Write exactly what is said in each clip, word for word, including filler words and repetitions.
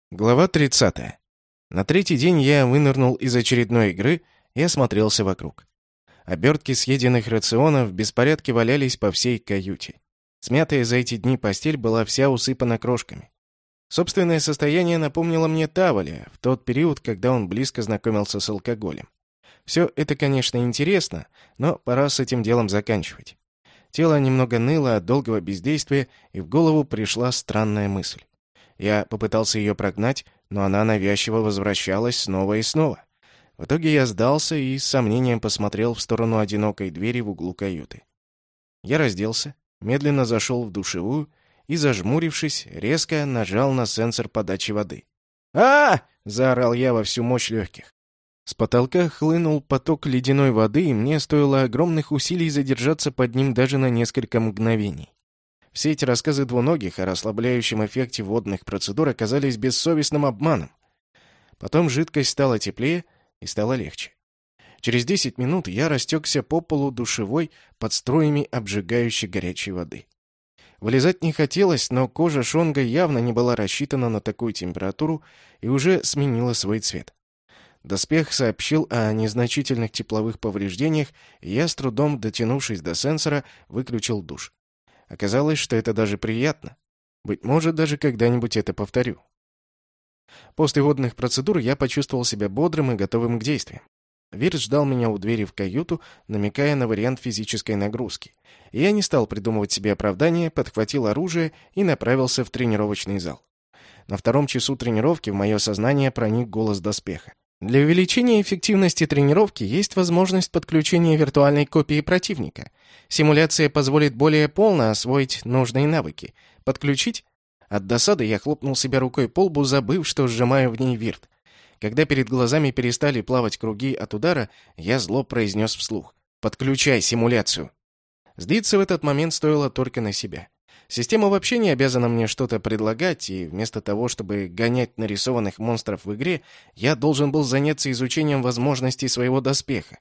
Глава тридцатая. На третий день я вынырнул из очередной игры и осмотрелся вокруг. Обертки съеденных рационов в беспорядке валялись по всей каюте. Смятая за эти дни постель была вся усыпана крошками. Собственное состояние напомнило мне Таволя в тот период, когда он близко знакомился с алкоголем. Все это, конечно, интересно, но пора с этим делом заканчивать. Тело немного ныло от долгого бездействия, и в голову пришла странная мысль. Я попытался ее прогнать, но она навязчиво возвращалась снова и снова. В итоге я сдался и с сомнением посмотрел в сторону одинокой двери в углу каюты. Я разделся, медленно зашел в душевую и, зажмурившись, резко нажал на сенсор подачи воды. «А!» — заорал я во всю мощь легких. С потолка хлынул поток ледяной воды, и мне стоило огромных усилий задержаться под ним даже на несколько мгновений. Все эти рассказы двуногих о расслабляющем эффекте водных процедур оказались бессовестным обманом. Потом жидкость стала теплее и стало легче. Через десять минут я растекся по полу душевой под струями обжигающей горячей воды. Вылезать не хотелось, но кожа Шонга явно не была рассчитана на такую температуру и уже сменила свой цвет. Доспех сообщил о незначительных тепловых повреждениях, и я, с трудом дотянувшись до сенсора, выключил душ. Оказалось, что это даже приятно. Быть может, даже когда-нибудь это повторю. После водных процедур я почувствовал себя бодрым и готовым к действиям. Вирт ждал меня у двери в каюту, намекая на вариант физической нагрузки. И я не стал придумывать себе оправдания, подхватил оружие и направился в тренировочный зал. На втором часу тренировки в мое сознание проник голос доспеха. Для увеличения эффективности тренировки есть возможность подключения виртуальной копии противника. Симуляция позволит более полно освоить нужные навыки. Подключить? От досады я хлопнул себя рукой по лбу, забыв, что сжимаю в ней вирт. Когда перед глазами перестали плавать круги от удара, я зло произнес вслух: «Подключай симуляцию». Злиться в этот момент стоило только на себя. Система вообще не обязана мне что-то предлагать, и вместо того, чтобы гонять нарисованных монстров в игре, я должен был заняться изучением возможностей своего доспеха.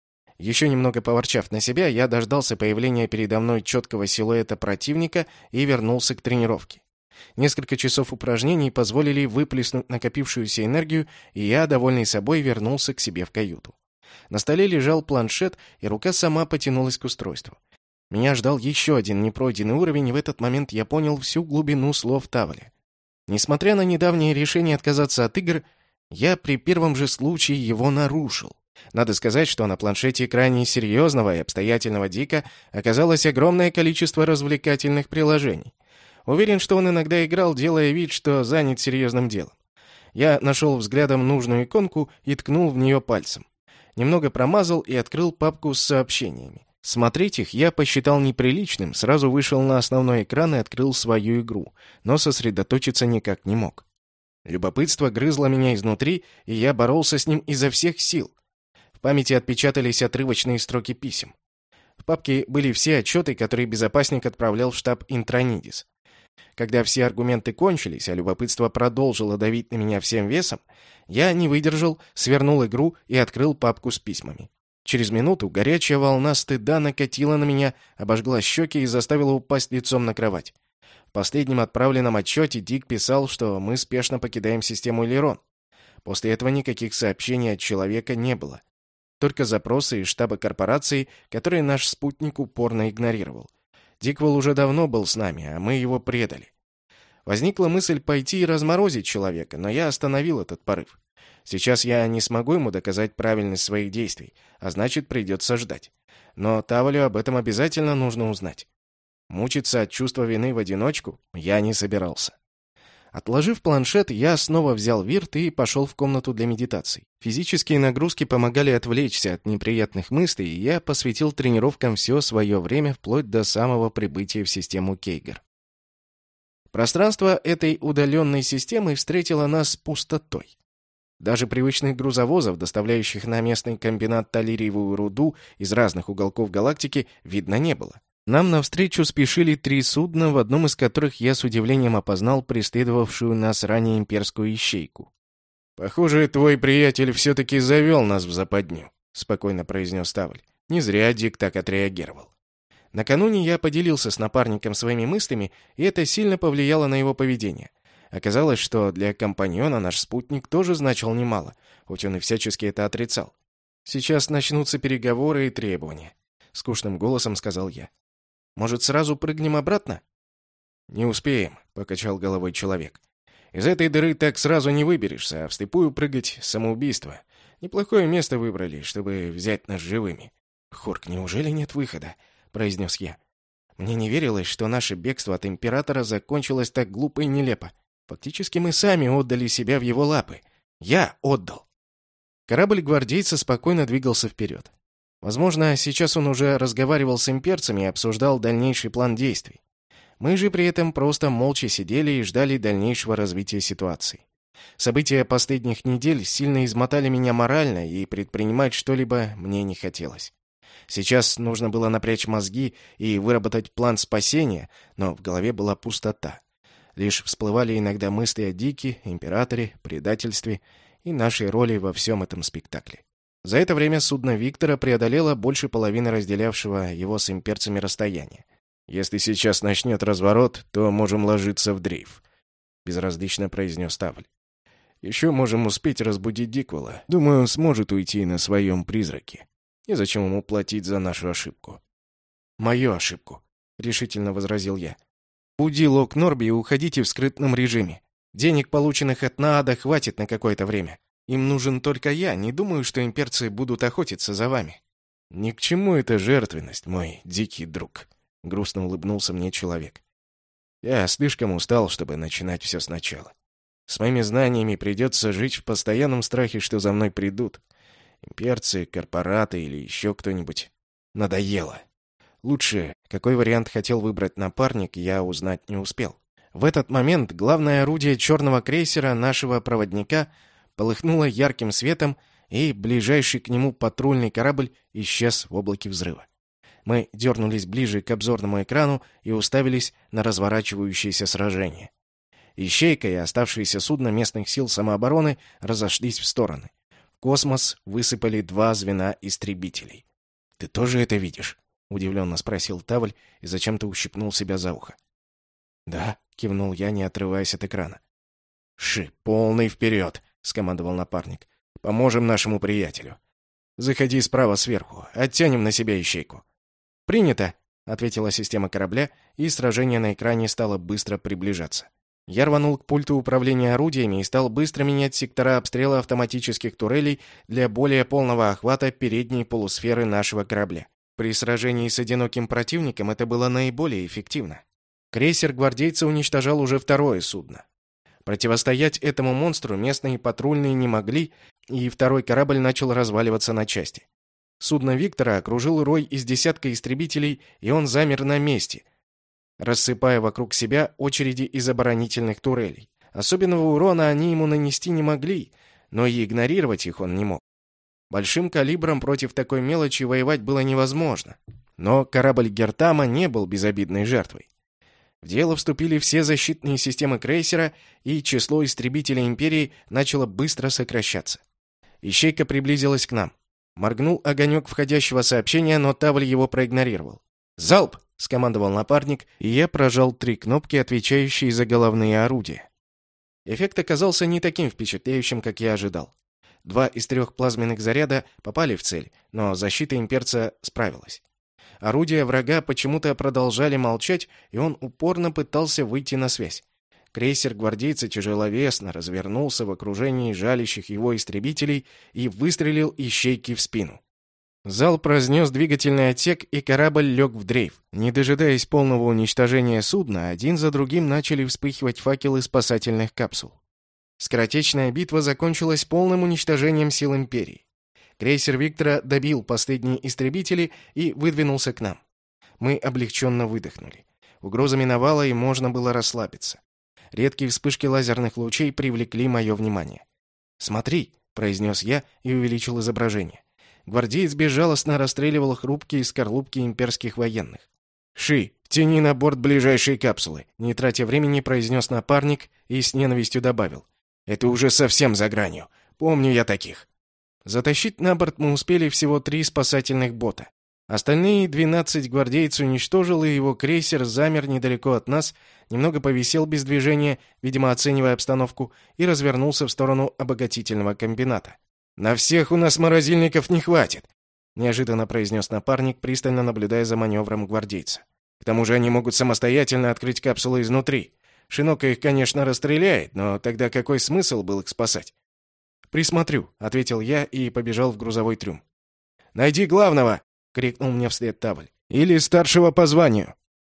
Еще немного поворчав на себя, я дождался появления передо мной четкого силуэта противника и вернулся к тренировке. Несколько часов упражнений позволили выплеснуть накопившуюся энергию, и я, довольный собой, вернулся к себе в каюту. На столе лежал планшет, и рука сама потянулась к устройству. Меня ждал еще один непройденный уровень, и в этот момент я понял всю глубину слов Таволя. Несмотря на недавнее решение отказаться от игр, я при первом же случае его нарушил. Надо сказать, что на планшете крайне серьезного и обстоятельного Дика оказалось огромное количество развлекательных приложений. Уверен, что он иногда играл, делая вид, что занят серьезным делом. Я нашел взглядом нужную иконку и ткнул в нее пальцем. Немного промазал и открыл папку с сообщениями. Смотреть их я посчитал неприличным, сразу вышел на основной экран и открыл свою игру, но сосредоточиться никак не мог. Любопытство грызло меня изнутри, и я боролся с ним изо всех сил. В памяти отпечатались отрывочные строки писем. В папке были все отчеты, которые безопасник отправлял в штаб Интронидис. Когда все аргументы кончились, а любопытство продолжило давить на меня всем весом, я не выдержал, свернул игру и открыл папку с письмами. Через минуту горячая волна стыда накатила на меня, обожгла щеки и заставила упасть лицом на кровать. В последнем отправленном отчете Дик писал, что мы спешно покидаем систему Элерон. После этого никаких сообщений от человека не было. Только запросы из штаба корпорации, которые наш спутник упорно игнорировал. Диквол уже давно был с нами, а мы его предали. Возникла мысль пойти и разморозить человека, но я остановил этот порыв. Сейчас я не смогу ему доказать правильность своих действий, а значит, придется ждать. Но Таволю об этом обязательно нужно узнать. Мучиться от чувства вины в одиночку я не собирался. Отложив планшет, я снова взял вирт и пошел в комнату для медитаций. Физические нагрузки помогали отвлечься от неприятных мыслей, и я посвятил тренировкам все свое время вплоть до самого прибытия в систему Кейгар. Пространство этой удаленной системы встретило нас пустотой. Даже привычных грузовозов, доставляющих на местный комбинат талириевую руду из разных уголков галактики, видно не было. Нам навстречу спешили три судна, в одном из которых я с удивлением опознал преследовавшую нас ранее имперскую ищейку. «Похоже, твой приятель все-таки завел нас в западню», — спокойно произнес Тавль. Не зря Дик так отреагировал. Накануне я поделился с напарником своими мыслями, и это сильно повлияло на его поведение. Оказалось, что для компаньона наш спутник тоже значил немало, хоть он и всячески это отрицал. «Сейчас начнутся переговоры и требования», — скучным голосом сказал я. «Может, сразу прыгнем обратно?» «Не успеем», — покачал головой человек. «Из этой дыры так сразу не выберешься, а вслепую прыгать — самоубийство. Неплохое место выбрали, чтобы взять нас живыми». «Хорк, неужели нет выхода?» — произнес я. Мне не верилось, что наше бегство от императора закончилось так глупо и нелепо. Фактически мы сами отдали себя в его лапы. Я отдал. Корабль гвардейца спокойно двигался вперед. Возможно, сейчас он уже разговаривал с имперцами и обсуждал дальнейший план действий. Мы же при этом просто молча сидели и ждали дальнейшего развития ситуации. События последних недель сильно измотали меня морально, и предпринимать что-либо мне не хотелось. Сейчас нужно было напрячь мозги и выработать план спасения, но в голове была пустота. Лишь всплывали иногда мысли о Дике, императоре, предательстве и нашей роли во всем этом спектакле. За это время судно Виктора преодолело больше половины разделявшего его с имперцами расстояния. «Если сейчас начнет разворот, то можем ложиться в дрейф», — безразлично произнес Тавль. «Еще можем успеть разбудить Диквела. Думаю, он сможет уйти на своем призраке. И зачем ему платить за нашу ошибку?» «Мою ошибку», — решительно возразил я. «Буди Лок Норби и уходите в скрытном режиме. Денег, полученных от Наада, хватит на какое-то время. Им нужен только я, не думаю, что имперцы будут охотиться за вами». «Ни к чему эта жертвенность, мой дикий друг», — грустно улыбнулся мне человек. «Я слишком устал, чтобы начинать все сначала. С моими знаниями придется жить в постоянном страхе, что за мной придут. Имперцы, корпораты или еще кто-нибудь. Надоело. Лучше, какой вариант хотел выбрать напарник, я узнать не успел. В этот момент главное орудие черного крейсера нашего проводника полыхнуло ярким светом, и ближайший к нему патрульный корабль исчез в облаке взрыва. Мы дернулись ближе к обзорному экрану и уставились на разворачивающееся сражение. Ищейка и оставшиеся судна местных сил самообороны разошлись в стороны. В космос высыпали два звена истребителей. «Ты тоже это видишь?» — удивленно спросил Тавль и зачем-то ущипнул себя за ухо. «Да», — кивнул я, не отрываясь от экрана. «Ши, полный вперед!» — скомандовал напарник. «Поможем нашему приятелю. Заходи справа сверху, оттянем на себя ищейку». «Принято!» — ответила система корабля, и сражение на экране стало быстро приближаться. Я рванул к пульту управления орудиями и стал быстро менять сектора обстрела автоматических турелей для более полного охвата передней полусферы нашего корабля. При сражении с одиноким противником это было наиболее эффективно. Крейсер гвардейца уничтожал уже второе судно. Противостоять этому монстру местные патрульные не могли, и второй корабль начал разваливаться на части. Судно Виктора окружил рой из десятка истребителей, и он замер на месте, рассыпая вокруг себя очереди из оборонительных турелей. Особенного урона они ему нанести не могли, но и игнорировать их он не мог. Большим калибром против такой мелочи воевать было невозможно. Но корабль Гертама не был безобидной жертвой. В дело вступили все защитные системы крейсера, и число истребителей Империи начало быстро сокращаться. Ищейка приблизилась к нам. Моргнул огонек входящего сообщения, но Тавль его проигнорировал. «Залп!» — скомандовал напарник, и я прожал три кнопки, отвечающие за головные орудия. Эффект оказался не таким впечатляющим, как я ожидал. Два из трех плазменных заряда попали в цель, но защита имперца справилась. Орудия врага почему-то продолжали молчать, и он упорно пытался выйти на связь. Крейсер гвардейца тяжеловесно развернулся в окружении жалящих его истребителей и выстрелил ищейке в спину. Залп разнес двигательный отсек, и корабль лег в дрейф. Не дожидаясь полного уничтожения судна, один за другим начали вспыхивать факелы спасательных капсул. Скоротечная битва закончилась полным уничтожением сил Империи. Крейсер Виктора добил последние истребители и выдвинулся к нам. Мы облегченно выдохнули. Угроза миновала, и можно было расслабиться. Редкие вспышки лазерных лучей привлекли мое внимание. «Смотри!» — произнес я и увеличил изображение. Гвардеец безжалостно расстреливал хрупкие скорлупки имперских военных. «Ши, тяни на борт ближайшие капсулы!» — не тратя времени, произнес напарник и с ненавистью добавил. «Это уже совсем за гранью. Помню я таких». Затащить на борт мы успели всего три спасательных бота. Остальные двенадцать гвардейцев уничтожил, и его крейсер замер недалеко от нас, немного повисел без движения, видимо, оценивая обстановку, и развернулся в сторону обогатительного комбината. «На всех у нас морозильников не хватит», — неожиданно произнес напарник, пристально наблюдая за маневром гвардейца. «К тому же они могут самостоятельно открыть капсулу изнутри. Шинока их, конечно, расстреляет, но тогда какой смысл был их спасать?» «Присмотрю», — ответил я и побежал в грузовой трюм. «Найди главного!» — крикнул мне вслед Тавль. «Или старшего по званию!»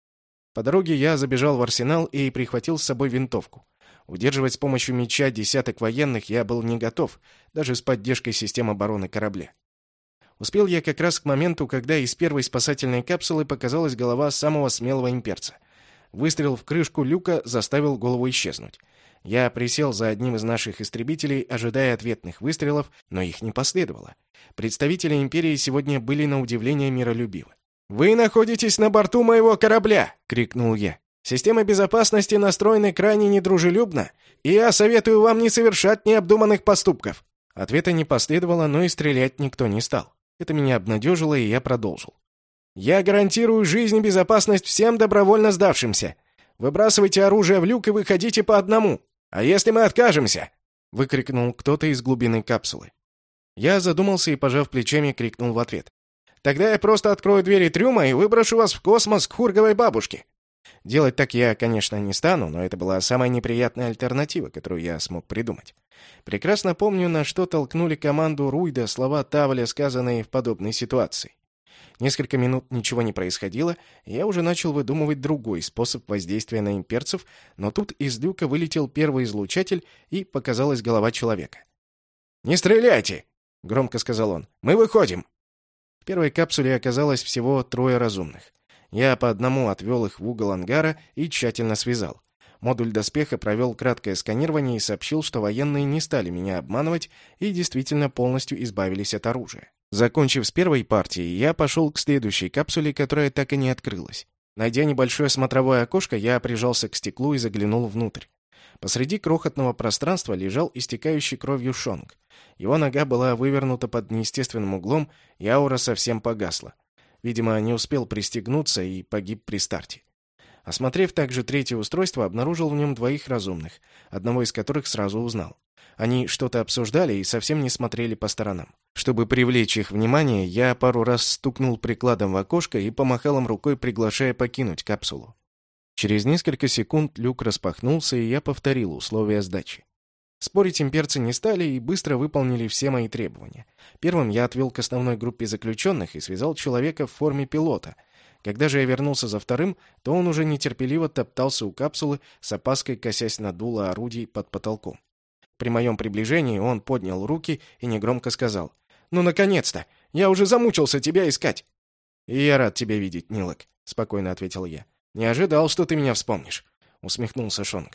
По дороге я забежал в арсенал и прихватил с собой винтовку. Удерживать с помощью меча десяток военных я был не готов, даже с поддержкой систем обороны корабля. Успел я как раз к моменту, когда из первой спасательной капсулы показалась голова самого смелого имперца. Выстрел в крышку люка заставил голову исчезнуть. Я присел за одним из наших истребителей, ожидая ответных выстрелов, но их не последовало. Представители империи сегодня были на удивление миролюбивы. «Вы находитесь на борту моего корабля!» — крикнул я. «Системы безопасности настроены крайне недружелюбно, и я советую вам не совершать необдуманных поступков». Ответа не последовало, но и стрелять никто не стал. Это меня обнадежило, и я продолжил. «Я гарантирую жизнь и безопасность всем добровольно сдавшимся. Выбрасывайте оружие в люк и выходите по одному. А если мы откажемся?» — выкрикнул кто-то из глубины капсулы. Я задумался и, пожав плечами, крикнул в ответ. «Тогда я просто открою двери трюма и выброшу вас в космос к хурговой бабушке». Делать так я, конечно, не стану, но это была самая неприятная альтернатива, которую я смог придумать. Прекрасно помню, на что толкнули команду Руйда слова Тавля, сказанные в подобной ситуации. Несколько минут ничего не происходило, и я уже начал выдумывать другой способ воздействия на имперцев, но тут из люка вылетел первый излучатель, и показалась голова человека. «Не стреляйте!» — громко сказал он. «Мы выходим!» В первой капсуле оказалось всего трое разумных. Я по одному отвел их в угол ангара и тщательно связал. Модуль доспеха провел краткое сканирование и сообщил, что военные не стали меня обманывать и действительно полностью избавились от оружия. Закончив с первой партией, я пошел к следующей капсуле, которая так и не открылась. Найдя небольшое смотровое окошко, я прижался к стеклу и заглянул внутрь. Посреди крохотного пространства лежал истекающий кровью Шонг. Его нога была вывернута под неестественным углом, и аура совсем погасла. Видимо, не успел пристегнуться и погиб при старте. Осмотрев также третье устройство, обнаружил в нем двоих разумных, одного из которых сразу узнал. Они что-то обсуждали и совсем не смотрели по сторонам. Чтобы привлечь их внимание, я пару раз стукнул прикладом в окошко и помахал им рукой, приглашая покинуть капсулу. Через несколько секунд люк распахнулся, и я повторил условия сдачи. Спорить имперцы не стали и быстро выполнили все мои требования. Первым я отвел к основной группе заключенных и связал человека в форме пилота. Когда же я вернулся за вторым, то он уже нетерпеливо топтался у капсулы, с опаской косясь на дуло орудий под потолком. При моем приближении он поднял руки и негромко сказал: «Ну, наконец-то! Я уже замучился тебя искать!» «И я рад тебя видеть, Нилок», — спокойно ответил я. «Не ожидал, что ты меня вспомнишь», — усмехнулся Шонг.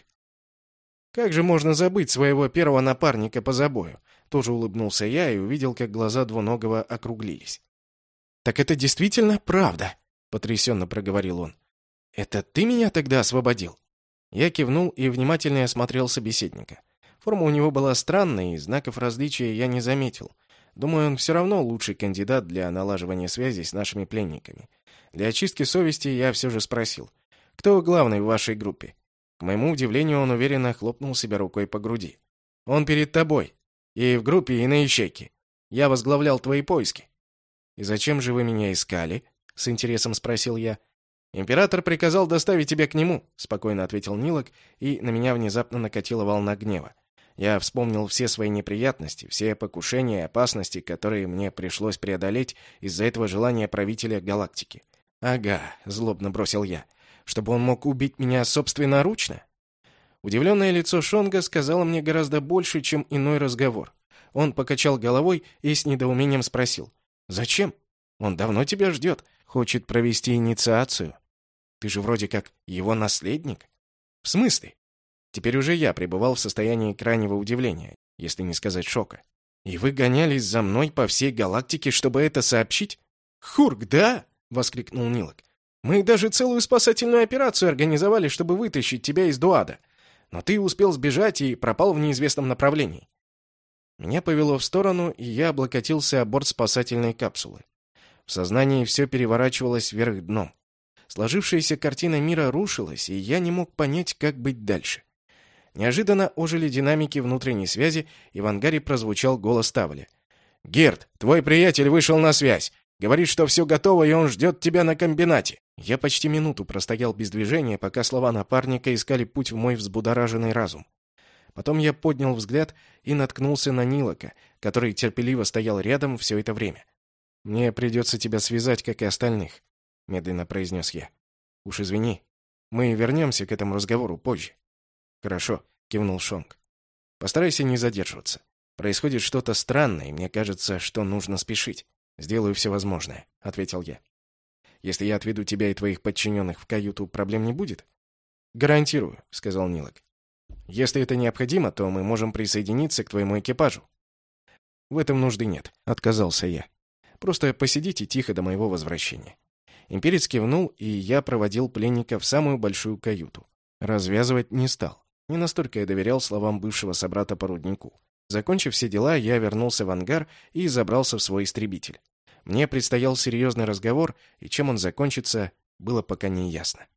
«Как же можно забыть своего первого напарника по забою?» Тоже улыбнулся я и увидел, как глаза двуногого округлились. «Так это действительно правда?» — потрясенно проговорил он. «Это ты меня тогда освободил?» Я кивнул и внимательно осмотрел собеседника. Форма у него была странная, и знаков различия я не заметил. Думаю, он все равно лучший кандидат для налаживания связи с нашими пленниками. Для очистки совести я все же спросил: «Кто главный в вашей группе?» К моему удивлению, он уверенно хлопнул себя рукой по груди. «Он перед тобой. И в группе, и на ячейке. Я возглавлял твои поиски». «И зачем же вы меня искали?» — с интересом спросил я. «Император приказал доставить тебя к нему», — спокойно ответил Нилок, и на меня внезапно накатила волна гнева. Я вспомнил все свои неприятности, все покушения и опасности, которые мне пришлось преодолеть из-за этого желания правителя галактики. «Ага», — злобно бросил я, — «чтобы он мог убить меня собственноручно?» Удивленное лицо Шонга сказало мне гораздо больше, чем иной разговор. Он покачал головой и с недоумением спросил: «Зачем? Он давно тебя ждет, хочет провести инициацию. Ты же вроде как его наследник». «В смысле?» Теперь уже я пребывал в состоянии крайнего удивления, если не сказать шока. «И вы гонялись за мной по всей галактике, чтобы это сообщить?» «Хург, да!» — воскликнул Нилок. «Мы даже целую спасательную операцию организовали, чтобы вытащить тебя из Дуада. Но ты успел сбежать и пропал в неизвестном направлении». Меня повело в сторону, и я облокотился о борт спасательной капсулы. В сознании все переворачивалось вверх дном. Сложившаяся картина мира рушилась, и я не мог понять, как быть дальше. Неожиданно ожили динамики внутренней связи, и в ангаре прозвучал голос Тавля. «Герд, твой приятель вышел на связь. Говорит, что все готово, и он ждет тебя на комбинате». Я почти минуту простоял без движения, пока слова напарника искали путь в мой взбудораженный разум. Потом я поднял взгляд и наткнулся на Нилока, который терпеливо стоял рядом все это время. «Мне придется тебя связать, как и остальных», — медленно произнес я. «Уж извини. Мы вернемся к этому разговору позже». «Хорошо», — кивнул Шонг. «Постарайся не задерживаться. Происходит что-то странное, и мне кажется, что нужно спешить. Сделаю все возможное», — ответил я. «Если я отведу тебя и твоих подчиненных в каюту, проблем не будет?» «Гарантирую», — сказал Нилок. «Если это необходимо, то мы можем присоединиться к твоему экипажу». «В этом нужды нет», — отказался я. «Просто посидите тихо до моего возвращения». Имперец кивнул, и я проводил пленника в самую большую каюту. Развязывать не стал. Не настолько я доверял словам бывшего собрата по руднику. Закончив все дела, я вернулся в ангар и забрался в свой истребитель. Мне предстоял серьезный разговор, и чем он закончится, было пока не ясно.